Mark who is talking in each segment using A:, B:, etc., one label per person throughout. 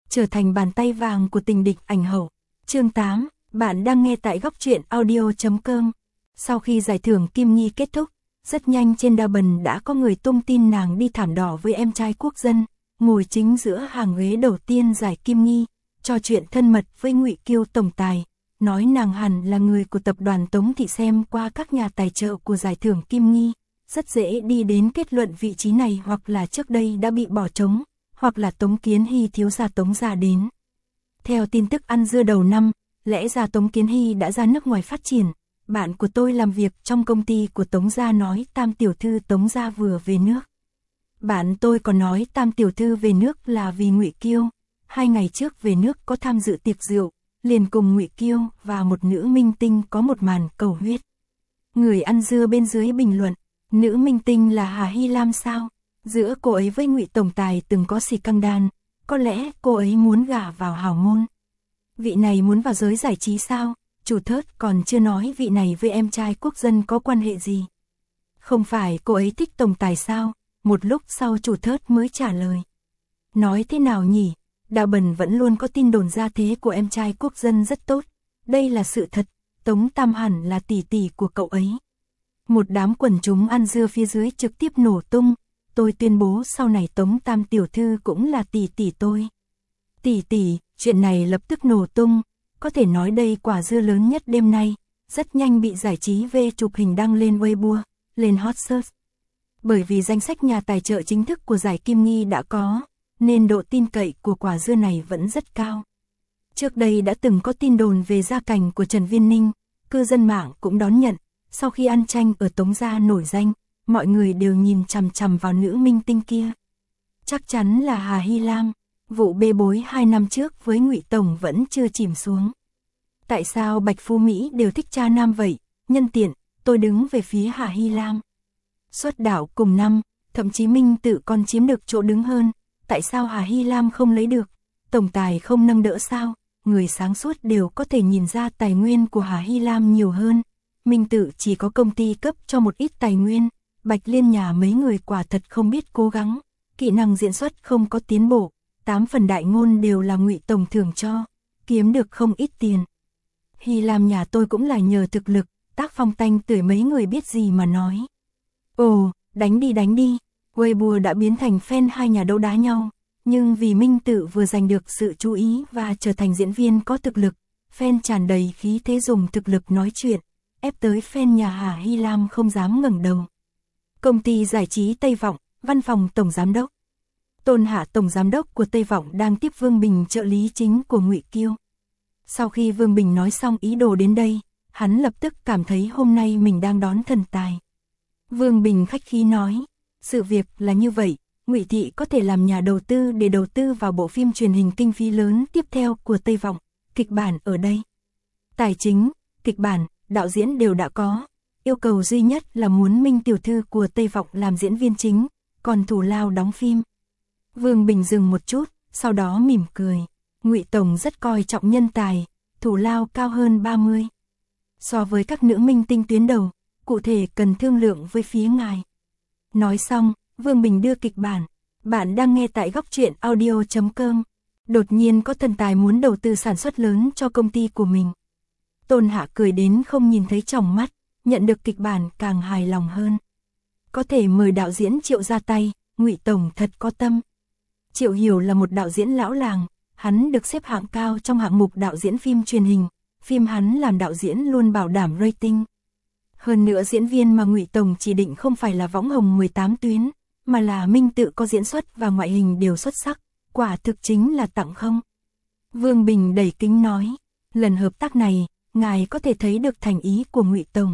A: trở thành bàn tay vàng của tình địch ảnh hậu. Chương 8, bạn đang nghe tại góc truyện audio.com. Sau khi giải thưởng Kim Nghi kết thúc, rất nhanh trên Double đã có người tung tin nàng đi thảm đỏ với em trai quốc dân, ngồi chính giữa hàng ghế đầu tiên giải Kim Nghi, trò chuyện thân mật với Ngụy Kiêu tổng tài, nói nàng hẳn là người của tập đoàn Tống Thị xem qua các nhà tài trợ của giải thưởng Kim Nghi, rất dễ đi đến kết luận vị trí này hoặc là trước đây đã bị bỏ trống, hoặc là Tống Kiến Hy thiếu gia Tống gia đến. Theo tin tức ăn dưa đầu năm, lẽ ra Tống Kiến Hy đã ra nước ngoài phát triển. Bạn của tôi làm việc trong công ty của Tống gia nói Tam tiểu thư Tống gia vừa về nước. Bạn tôi còn nói Tam tiểu thư về nước là vì Ngụy Kiêu, 2 ngày trước về nước có tham dự tiệc rượu, liền cùng Ngụy Kiêu và một nữ minh tinh có một màn cầu huyết. Người ăn dưa bên dưới bình luận, nữ minh tinh là Hà Hy Lam sao? Giữa cô ấy với Ngụy tổng tài từng có xì căng đan, có lẽ cô ấy muốn gả vào hào môn. Vị này muốn vào giới giải trí sao? Chủ Thớt còn chưa nói vị này với em trai quốc dân có quan hệ gì. Không phải cô ấy thích tổng tài sao? Một lúc sau Chủ Thớt mới trả lời. Nói thế nào nhỉ? Đạo Bẩn vẫn luôn có tin đồn gia thế của em trai quốc dân rất tốt. Đây là sự thật, Tống Tam hẳn là tỷ tỷ của cậu ấy. Một đám quần chúng ăn dưa phía dưới trực tiếp nổ tung. Tôi tuyên bố sau này Tống Tam tiểu thư cũng là tỷ tỷ tôi. Tỷ tỷ, chuyện này lập tức nổ tung. Có thể nói đây quả dưa lớn nhất đêm nay, rất nhanh bị giải trí về chụp hình đăng lên Weibo, lên hot search. Bởi vì danh sách nhà tài trợ chính thức của giải Kim Nghi đã có, nên độ tin cậy của quả dưa này vẫn rất cao. Trước đây đã từng có tin đồn về gia cảnh của Trần Viên Ninh, cư dân mạng cũng đón nhận, sau khi ăn tranh ở Tống gia nổi danh, mọi người đều nhìn chằm chằm vào nữ minh tinh kia. Chắc chắn là Hà Hy Lam. Vụ bê bối 2 năm trước với Ngụy tổng vẫn chưa chìm xuống. Tại sao Bạch Phú Mỹ đều thích cha nam vậy? Nhân tiện, tôi đứng về phía Hà Hy Lam. Xuất đạo cùng năm, thậm chí Minh Tự còn chiếm được chỗ đứng hơn. Tại sao Hà Hy Lam không lấy được? Tổng tài không nâng đỡ sao? Người sáng suốt đều có thể nhìn ra tài nguyên của Hà Hy Lam nhiều hơn. Minh Tự chỉ có công ty cấp cho một ít tài nguyên. Bạch Liên nhà mấy người quả thật không biết cố gắng. Kỹ năng diễn xuất không có tiến bộ. 8 phần đại ngôn đều là Ngụy tổng thưởng cho, kiếm được không ít tiền. Hy Lam nhà tôi cũng là nhờ thực lực, tác phong tanh tưởi mấy người biết gì mà nói. Ồ, đánh đi. Weibo đã biến thành fan hai nhà đấu đá nhau, nhưng vì Minh Tự vừa giành được sự chú ý và trở thành diễn viên có thực lực, fan tràn đầy khí thế dùng thực lực nói chuyện, ép tới fan nhà Hà Hy Lam không dám ngẩng đầu. Công ty giải trí Tây Vọng, văn phòng tổng giám đốc. Tôn Hạ tổng giám đốc của Tây Vọng đang tiếp Vương Bình trợ lý chính của Ngụy Kiêu. Sau khi Vương Bình nói xong ý đồ đến đây, hắn lập tức cảm thấy hôm nay mình đang đón thần tài. Vương Bình khách khí nói, sự việc là như vậy, Ngụy thị có thể làm nhà đầu tư để đầu tư vào bộ phim truyền hình kinh phí lớn tiếp theo của Tây Vọng, kịch bản ở đây. Tài chính, kịch bản, đạo diễn đều đã có, yêu cầu duy nhất là muốn Minh tiểu thư của Tây Vọng làm diễn viên chính, còn thủ lao đóng phim. Vương Bình dừng một chút, sau đó mỉm cười. Ngụy tổng rất coi trọng nhân tài, thủ lao cao hơn 30. So với các nữ minh tinh tuyến đầu, cụ thể cần thương lượng với phía ngài. Nói xong, Vương Bình đưa kịch bản. Bạn đang nghe tại góc truyện audio.com. Đột nhiên có thần tài muốn đầu tư sản xuất lớn cho công ty của mình. Tôn Hạ cười đến không nhìn thấy tròng mắt, nhận được kịch bản càng hài lòng hơn. Có thể mời đạo diễn Triệu ra tay, Ngụy tổng thật có tâm. Triệu Hiểu là một đạo diễn lão làng, hắn được xếp hạng cao trong hạng mục đạo diễn phim truyền hình, phim hắn làm đạo diễn luôn bảo đảm rating. Hơn nữa diễn viên mà Ngụy tổng chỉ định không phải là võng hồng 18 tuyến, mà là Minh Tự có diễn xuất và ngoại hình đều xuất sắc, quả thực chính là tặng không. Vương Bình đẩy kính nói, lần hợp tác này, ngài có thể thấy được thành ý của Ngụy tổng.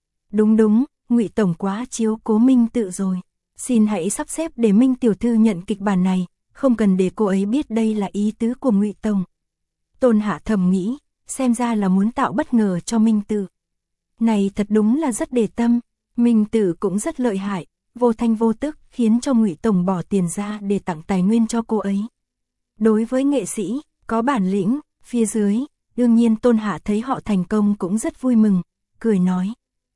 A: Đúng, Ngụy tổng quá chiếu cố Minh Tự rồi. Xin hãy sắp xếp để Minh tiểu thư nhận kịch bản này, không cần để cô ấy biết đây là ý tứ của Ngụy tổng. Tôn Hạ thầm nghĩ, xem ra là muốn tạo bất ngờ cho Minh Tự. Này thật đúng là rất để tâm, Minh Tự cũng rất lợi hại, vô thanh vô tức khiến cho Ngụy tổng bỏ tiền ra để tặng tài nguyên cho cô ấy. Đối với nghệ sĩ, có bản lĩnh, phía dưới, đương nhiên Tôn Hạ thấy họ thành công cũng rất vui mừng, cười nói.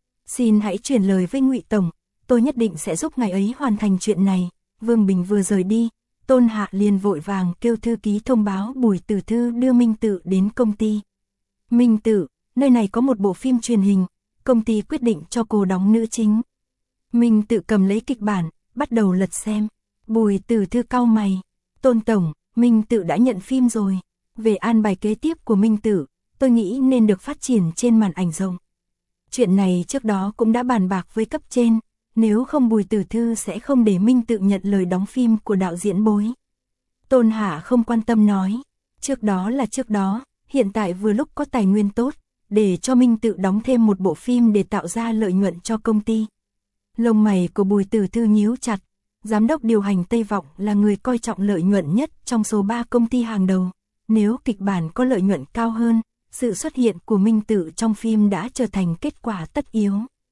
A: Xin hãy truyền lời với Ngụy tổng, tôi nhất định sẽ giúp ngài ấy hoàn thành chuyện này. Vương Bình vừa rời đi, Tôn Hạ liền vội vàng kêu thư ký thông báo Bùi Tử Thư đưa Minh Tự đến công ty. Minh Tự, nơi này có một bộ phim truyền hình, công ty quyết định cho cô đóng nữ chính. Minh Tự cầm lấy kịch bản, bắt đầu lật xem. Bùi Tử Thư cau mày. Tôn tổng, Minh Tự đã nhận phim rồi. Về an bài kế tiếp của Minh Tự, tôi nghĩ nên được phát triển trên màn ảnh rộng. Chuyện này trước đó cũng đã bàn bạc với cấp trên, nếu không Bùi Tử Thư sẽ không để Minh Tự nhận lời đóng phim của đạo diễn Bối. Tôn Hạ không quan tâm nói, trước đó là trước đó, hiện tại vừa lúc có tài nguyên tốt, để cho Minh Tự đóng thêm một bộ phim để tạo ra lợi nhuận cho công ty. Lông mày của Bùi Tử Thư nhíu chặt, giám đốc điều hành Tây Vọng là người coi trọng lợi nhuận nhất trong số 3 công ty hàng đầu. Nếu kịch bản có lợi nhuận cao hơn, sự xuất hiện của Minh Tự trong phim đã trở thành kết quả tất yếu.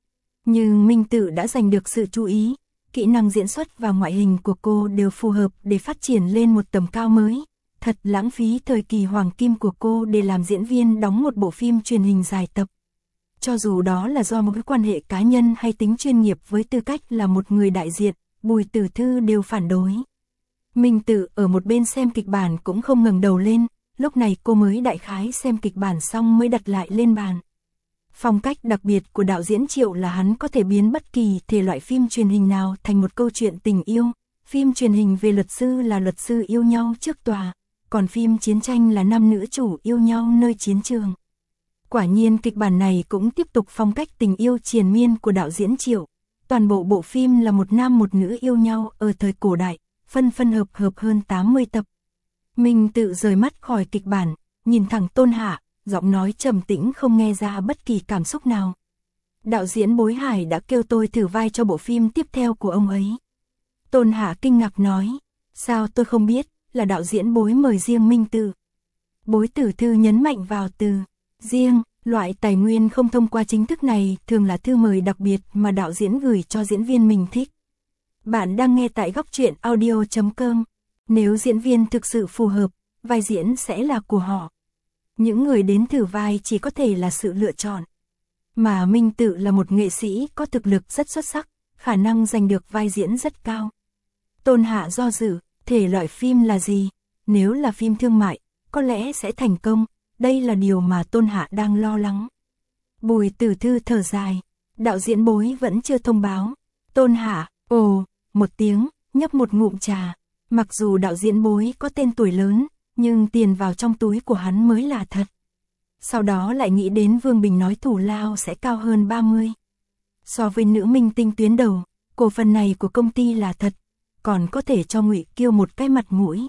A: Nhưng Minh Tự đã giành được sự chú ý, kỹ năng diễn xuất và ngoại hình của cô đều phù hợp để phát triển lên một tầm cao mới. Thật lãng phí thời kỳ hoàng kim của cô để làm diễn viên đóng một bộ phim truyền hình dài tập. Cho dù đó là do mối quan hệ cá nhân hay tính chuyên nghiệp với tư cách là một người đại diện, Bùi Tử Thư đều phản đối. Minh Tự ở một bên xem kịch bản cũng không ngẩng đầu lên, lúc này cô mới đại khái xem kịch bản xong mới đặt lại lên bàn. Phong cách đặc biệt của đạo diễn Triệu là hắn có thể biến bất kỳ thể loại phim truyền hình nào thành một câu chuyện tình yêu. Phim truyền hình về luật sư là luật sư yêu nhau trước tòa, còn phim chiến tranh là nam nữ chủ yêu nhau nơi chiến trường. Quả nhiên kịch bản này cũng tiếp tục phong cách tình yêu triền miên của đạo diễn Triệu. Toàn bộ bộ phim là một nam một nữ yêu nhau ở thời cổ đại, phân hợp hơn 80 tập. Minh Tự rời mắt khỏi kịch bản, nhìn thẳng Tôn Hạ, giọng nói trầm tĩnh không nghe ra bất kỳ cảm xúc nào. Đạo diễn Bối Hải đã kêu tôi thử vai cho bộ phim tiếp theo của ông ấy. Tôn Hạ kinh ngạc nói, sao tôi không biết, là đạo diễn Bối mời riêng Minh Tự. Bối Tử Thư nhấn mạnh vào từ riêng, loại tài nguyên không thông qua chính thức này thường là thư mời đặc biệt mà đạo diễn gửi cho diễn viên mình thích. Bạn đang nghe tại góc truyện audio.com. Nếu diễn viên thực sự phù hợp, vai diễn sẽ là của họ. Những người đến thử vai chỉ có thể là sự lựa chọn. Mà Minh Tự là một nghệ sĩ có thực lực rất xuất sắc, khả năng giành được vai diễn rất cao. Tôn Hạ do dự, thể loại phim là gì? Nếu là phim thương mại, có lẽ sẽ thành công. Đây là điều mà Tôn Hạ đang lo lắng. Bùi Tử Thư thở dài, đạo diễn Bối vẫn chưa thông báo. Tôn Hạ, ồ, một tiếng, nhấp một ngụm trà. Mặc dù đạo diễn Bối có tên tuổi lớn, nhưng tiền vào trong túi của hắn mới là thật. Sau đó lại nghĩ đến Vương Bình nói thủ lao sẽ cao hơn 30. So với nữ minh tinh tuyến đầu, cổ phần này của công ty là thật, còn có thể cho Ngụy Kiêu một cái mặt mũi.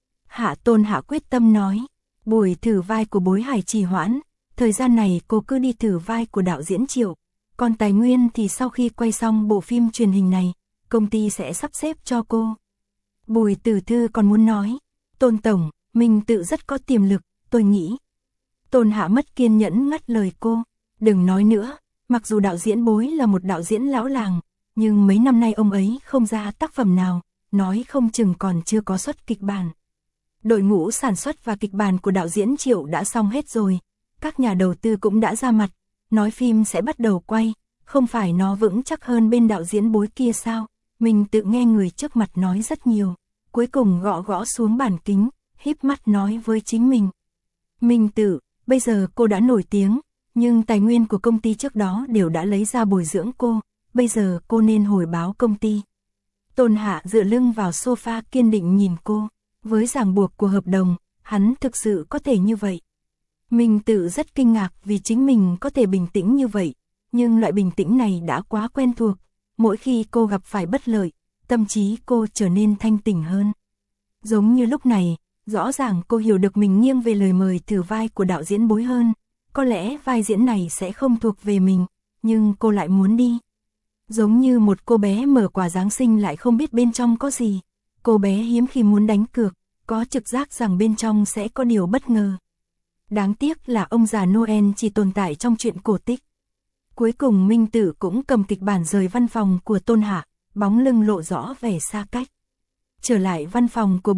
A: Tôn Hạ quyết tâm nói, buổi thử vai của Bối Hải trì hoãn, thời gian này cô cứ đi thử vai của đạo diễn Triệu, còn tài nguyên thì sau khi quay xong bộ phim truyền hình này, công ty sẽ sắp xếp cho cô. Bùi Tử Thư còn muốn nói, Tôn tổng, Minh Tự rất có tiềm lực, tôi nghĩ. Tôn Hạ mất kiên nhẫn ngắt lời cô, đừng nói nữa, mặc dù đạo diễn Bối là một đạo diễn lão làng, nhưng mấy năm nay ông ấy không ra tác phẩm nào, nói không chừng còn chưa có xuất kịch bản. Đội ngũ sản xuất và kịch bản của đạo diễn Triệu đã xong hết rồi, các nhà đầu tư cũng đã ra mặt, nói phim sẽ bắt đầu quay, không phải nó vững chắc hơn bên đạo diễn Bối kia sao? Mình tự nghe người trước mặt nói rất nhiều, cuối cùng gõ xuống bàn kính, híp mắt nói với chính mình. Minh Tự, bây giờ cô đã nổi tiếng, nhưng tài nguyên của công ty trước đó đều đã lấy ra bồi dưỡng cô, bây giờ cô nên hồi báo công ty. Tôn Hạ dựa lưng vào sofa kiên định nhìn cô, với ràng buộc của hợp đồng, hắn thực sự có thể như vậy. Minh Tự rất kinh ngạc vì chính mình có thể bình tĩnh như vậy, nhưng loại bình tĩnh này đã quá quen thuộc, mỗi khi cô gặp phải bất lợi, tâm trí cô trở nên thanh tỉnh hơn. Giống như lúc này, rõ ràng cô hiểu được mình nghiêng về lời mời thử vai của đạo diễn Bối hơn, có lẽ vai diễn này sẽ không thuộc về mình, nhưng cô lại muốn đi. Giống như một cô bé mở quà Giáng sinh lại không biết bên trong có gì, cô bé hiếm khi muốn đánh cược, có trực giác rằng bên trong sẽ có điều bất ngờ. Đáng tiếc là ông già Noel chỉ tồn tại trong chuyện cổ tích. Cuối cùng Minh Tự cũng cầm kịch bản rời văn phòng của Tôn Hạ, bóng lưng lộ rõ vẻ xa cách. Trở lại văn phòng của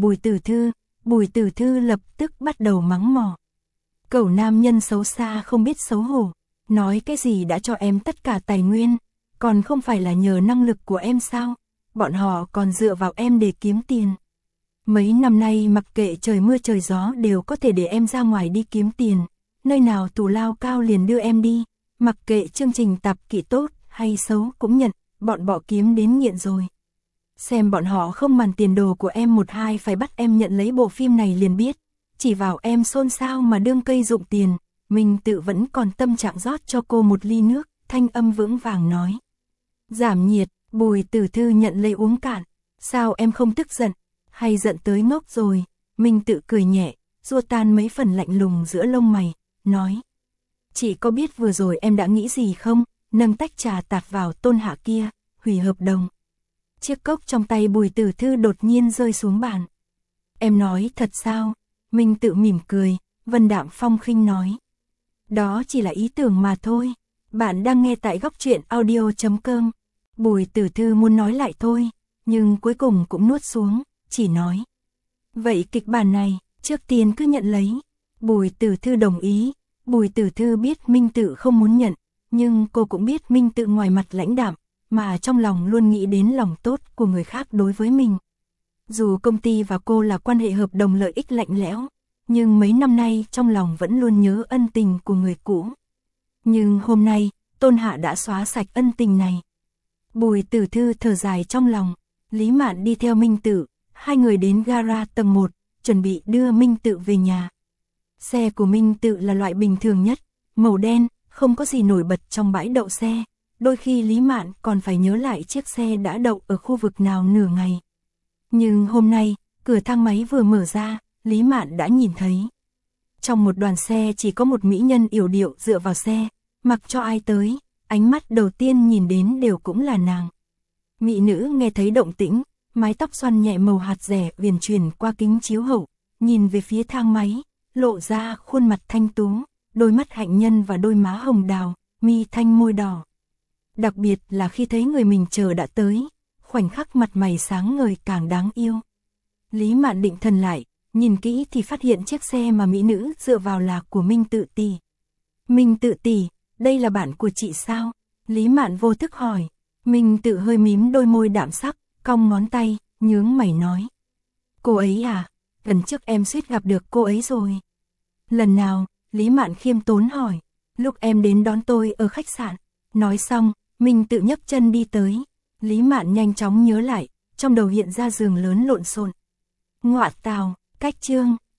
A: Bùi Tử Thư lập tức bắt đầu mắng mỏ. Cẩu nam nhân xấu xa không biết xấu hổ, nói cái gì đã cho em tất cả tài nguyên, còn không phải là nhờ năng lực của em sao, bọn họ còn dựa vào em để kiếm tiền. Mấy năm nay mặc kệ trời mưa trời gió đều có thể để em ra ngoài đi kiếm tiền, nơi nào tù lao cao liền đưa em đi, mặc kệ chương trình tạp kỹ tốt hay xấu cũng nhận, bọn bỏ kiếm đến nghiện rồi. Xem bọn họ không màn tiền đồ của em một hai phải bắt em nhận lấy bộ phim này liền biết, chỉ vào em xôn xao mà đương cây dụng tiền, mình tự vẫn còn tâm trạng rót cho cô một ly nước, thanh âm vững vàng nói. Giảm nhiệt, Bùi Tử Thư nhận lấy uống cạn, sao em không tức giận, hay giận tới ngốc rồi, mình tự cười nhẹ, xua tan mấy phần lạnh lùng giữa lông mày, nói. Chị có biết vừa rồi em đã nghĩ gì không, nâng tách trà tạt vào Tôn Hạ kia, hủy hợp đồng. Chiếc cốc trong tay Bùi Tử Thư đột nhiên rơi xuống bàn. Em nói thật sao? Mình tự mỉm cười, vân đạm phong khinh nói. Đó chỉ là ý tưởng mà thôi. Bạn đang nghe tại góc truyện audio.com. Bùi Tử Thư muốn nói lại thôi, nhưng cuối cùng cũng nuốt xuống, chỉ nói. Vậy kịch bản này, trước tiên cứ nhận lấy. Bùi Tử Thư đồng ý. Bùi Tử Thư biết Minh Tự không muốn nhận, nhưng cô cũng biết Minh Tự ngoài mặt lãnh đạm, mà trong lòng luôn nghĩ đến lòng tốt của người khác đối với mình. Dù công ty và cô là quan hệ hợp đồng lợi ích lạnh lẽo, nhưng mấy năm nay trong lòng vẫn luôn nhớ ân tình của người cũ. Nhưng hôm nay, Tôn Hạ đã xóa sạch ân tình này. Bùi Tử Thư thở dài trong lòng, Lý Mạn đi theo Minh Tự, hai người đến gara tầng 1, chuẩn bị đưa Minh Tự về nhà. Xe của Minh Tự là loại bình thường nhất, màu đen, không có gì nổi bật trong bãi đậu xe. Đôi khi Lý Mạn còn phải nhớ lại chiếc xe đã đậu ở khu vực nào nửa ngày. Nhưng hôm nay, cửa thang máy vừa mở ra, Lý Mạn đã nhìn thấy. Trong một đoàn xe chỉ có một mỹ nhân yểu điệu dựa vào xe, mặc cho ai tới, ánh mắt đầu tiên nhìn đến đều cũng là nàng. Mỹ nữ nghe thấy động tĩnh, mái tóc xoăn nhẹ màu hạt rẻ viền chuyển qua kính chiếu hậu, nhìn về phía thang máy, lộ ra khuôn mặt thanh tú, đôi mắt hạnh nhân và đôi má hồng đào, mi thanh môi đỏ. Đặc biệt là khi thấy người mình chờ đã tới, khoảnh khắc mặt mày sáng ngời càng đáng yêu. Lý Mạn định thần lại, nhìn kỹ thì phát hiện chiếc xe mà mỹ nữ dựa vào là của Minh Tự tỷ. Minh Tự tỷ, đây là bạn của chị sao? Lý Mạn vô thức hỏi. Minh Tự hơi mím đôi môi đạm sắc, cong ngón tay, nhướng mày nói. Cô ấy à? Lần trước em suýt gặp được cô ấy rồi. Lần nào? Lý Mạn khiêm tốn hỏi. Lúc em đến đón tôi ở khách sạn. Nói xong, Minh Tự nhấc chân đi tới. Lý Mạn nhanh chóng nhớ lại, trong đầu hiện ra giường lớn lộn xộn. Ngọa tào, cách chương.